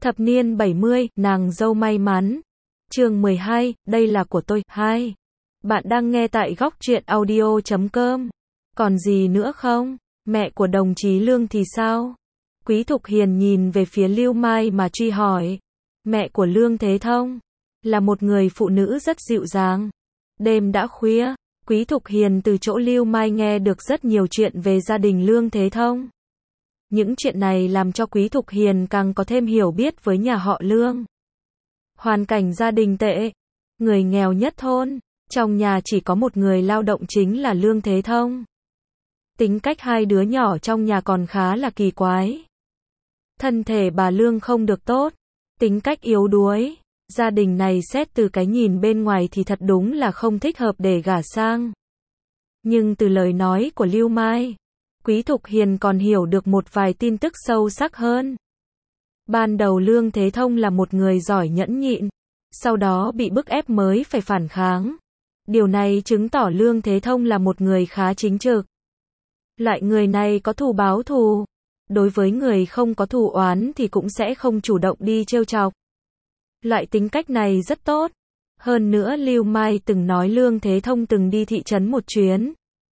Thập niên 70, nàng dâu may mắn. Chương 12, đây là của tôi. 2. Bạn đang nghe tại góc truyện audio.com. Còn gì nữa không? Mẹ của đồng chí Lương thì sao? Quý Thục Hiền nhìn về phía Lưu Mai mà truy hỏi. Mẹ của Lương Thế Thông là một người phụ nữ rất dịu dàng. Đêm đã khuya, Quý Thục Hiền từ chỗ Lưu Mai nghe được rất nhiều chuyện về gia đình Lương Thế Thông. Những chuyện này làm cho Quý Thục Hiền càng có thêm hiểu biết với nhà họ Lương. Hoàn cảnh gia đình tệ, người nghèo nhất thôn, trong nhà chỉ có một người lao động chính là Lương Thế Thông. Tính cách hai đứa nhỏ trong nhà còn khá là kỳ quái. Thân thể bà Lương không được tốt, tính cách yếu đuối. Gia đình này xét từ cái nhìn bên ngoài thì thật đúng là không thích hợp để gả sang. Nhưng từ lời nói của Lưu Mai, Quý Thục Hiền còn hiểu được một vài tin tức sâu sắc hơn. Ban đầu Lương Thế Thông là một người giỏi nhẫn nhịn, sau đó bị bức ép mới phải phản kháng. Điều này chứng tỏ Lương Thế Thông là một người khá chính trực. Loại người này có thù báo thù. Đối với người không có thù oán thì cũng sẽ không chủ động đi trêu chọc. Loại tính cách này rất tốt. Hơn nữa Lưu Mai từng nói Lương Thế Thông từng đi thị trấn một chuyến.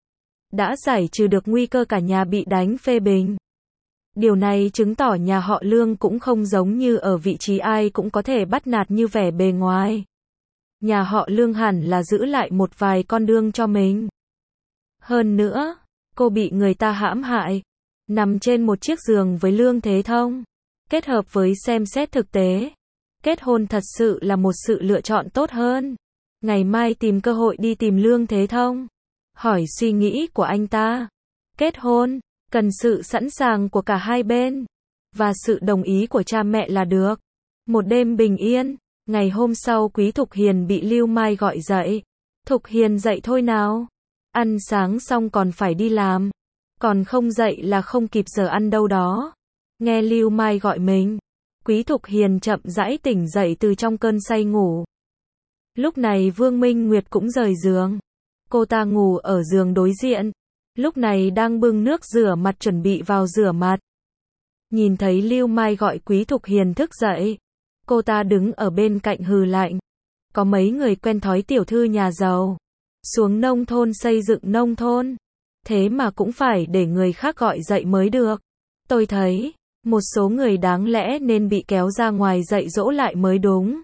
Đã giải trừ được nguy cơ cả nhà bị đánh phê bình. Điều này chứng tỏ nhà họ Lương cũng không giống như ở vị trí ai cũng có thể bắt nạt như vẻ bề ngoài. Nhà họ Lương hẳn là giữ lại một vài con đương cho mình. Hơn nữa, cô bị người ta hãm hại, nằm trên một chiếc giường với Lương Thế Thông. Kết hợp với xem xét thực tế, kết hôn thật sự là một sự lựa chọn tốt hơn. Ngày mai tìm cơ hội đi tìm Lương Thế Thông, hỏi suy nghĩ của anh ta. Kết hôn, cần sự sẵn sàng của cả hai bên, và sự đồng ý của cha mẹ là được. Một đêm bình yên, ngày hôm sau Quý Thục Hiền bị Lưu Mai gọi dậy. Thục Hiền dậy thôi nào. Ăn sáng xong còn phải đi làm. Còn không dậy là không kịp giờ ăn đâu đó. Nghe Lưu Mai gọi mình, Quý Thục Hiền chậm rãi tỉnh dậy từ trong cơn say ngủ. Lúc này Vương Minh Nguyệt cũng rời giường. Cô ta ngủ ở giường đối diện. Lúc này đang bưng nước rửa mặt chuẩn bị vào rửa mặt. Nhìn thấy Lưu Mai gọi Quý Thục Hiền thức dậy. Cô ta đứng ở bên cạnh hừ lạnh. Có mấy người quen thói tiểu thư nhà giàu. Xuống nông thôn xây dựng nông thôn. Thế mà cũng phải để người khác gọi dậy mới được. Tôi thấy, một số người đáng lẽ nên bị kéo ra ngoài dạy dỗ lại mới đúng.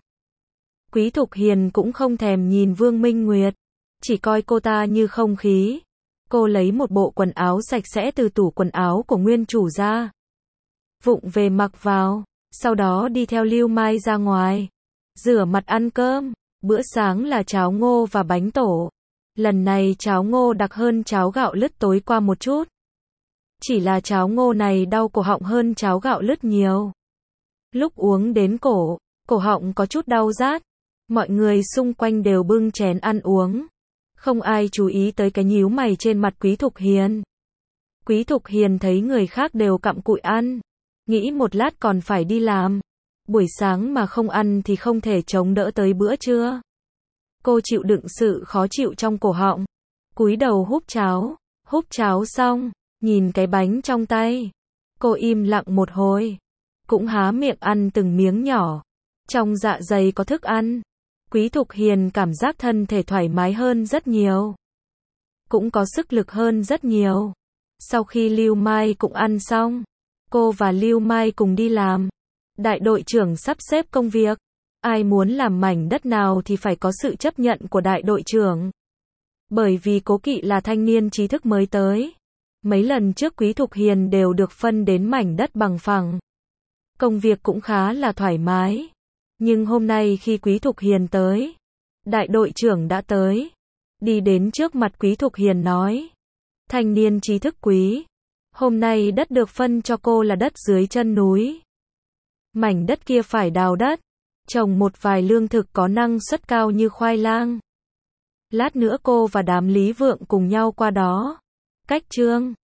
Quý Thục Hiền cũng không thèm nhìn Vương Minh Nguyệt. Chỉ coi cô ta như không khí. Cô lấy một bộ quần áo sạch sẽ từ tủ quần áo của nguyên chủ ra. Vụng về mặc vào. Sau đó đi theo Lưu Mai ra ngoài. Rửa mặt ăn cơm. Bữa sáng là cháo ngô và bánh tổ. Lần này cháo ngô đặc hơn cháo gạo lứt tối qua một chút. Chỉ là cháo ngô này đau cổ họng hơn cháo gạo lứt nhiều. Lúc uống đến cổ họng có chút đau rát. Mọi người xung quanh đều bưng chén ăn uống. Không ai chú ý tới cái nhíu mày trên mặt Quý Thục Hiền. Quý Thục Hiền thấy người khác đều cặm cụi ăn. Nghĩ một lát còn phải đi làm. Buổi sáng mà không ăn thì không thể chống đỡ tới bữa trưa. Cô chịu đựng sự khó chịu trong cổ họng. Cúi đầu húp cháo xong, nhìn cái bánh trong tay. Cô im lặng một hồi. Cũng há miệng ăn từng miếng nhỏ. Trong dạ dày có thức ăn. Quý Thục Hiền cảm giác thân thể thoải mái hơn rất nhiều. Cũng có sức lực hơn rất nhiều. Sau khi Lưu Mai cũng ăn xong, cô và Lưu Mai cùng đi làm. Đại đội trưởng sắp xếp công việc. Ai muốn làm mảnh đất nào thì phải có sự chấp nhận của đại đội trưởng. Bởi vì Cố Kỵ là thanh niên trí thức mới tới. Mấy lần trước Quý Thục Hiền đều được phân đến mảnh đất bằng phẳng. Công việc cũng khá là thoải mái. Nhưng hôm nay khi Quý Thục Hiền tới, đại đội trưởng đã tới. Đi đến trước mặt Quý Thục Hiền nói. Thanh niên trí thức Quý. Hôm nay đất được phân cho cô là đất dưới chân núi. Mảnh đất kia phải đào đất. Trồng một vài lương thực có năng suất cao như khoai lang. Lát nữa cô và đám Lý Vượng cùng nhau qua đó. Cách Trương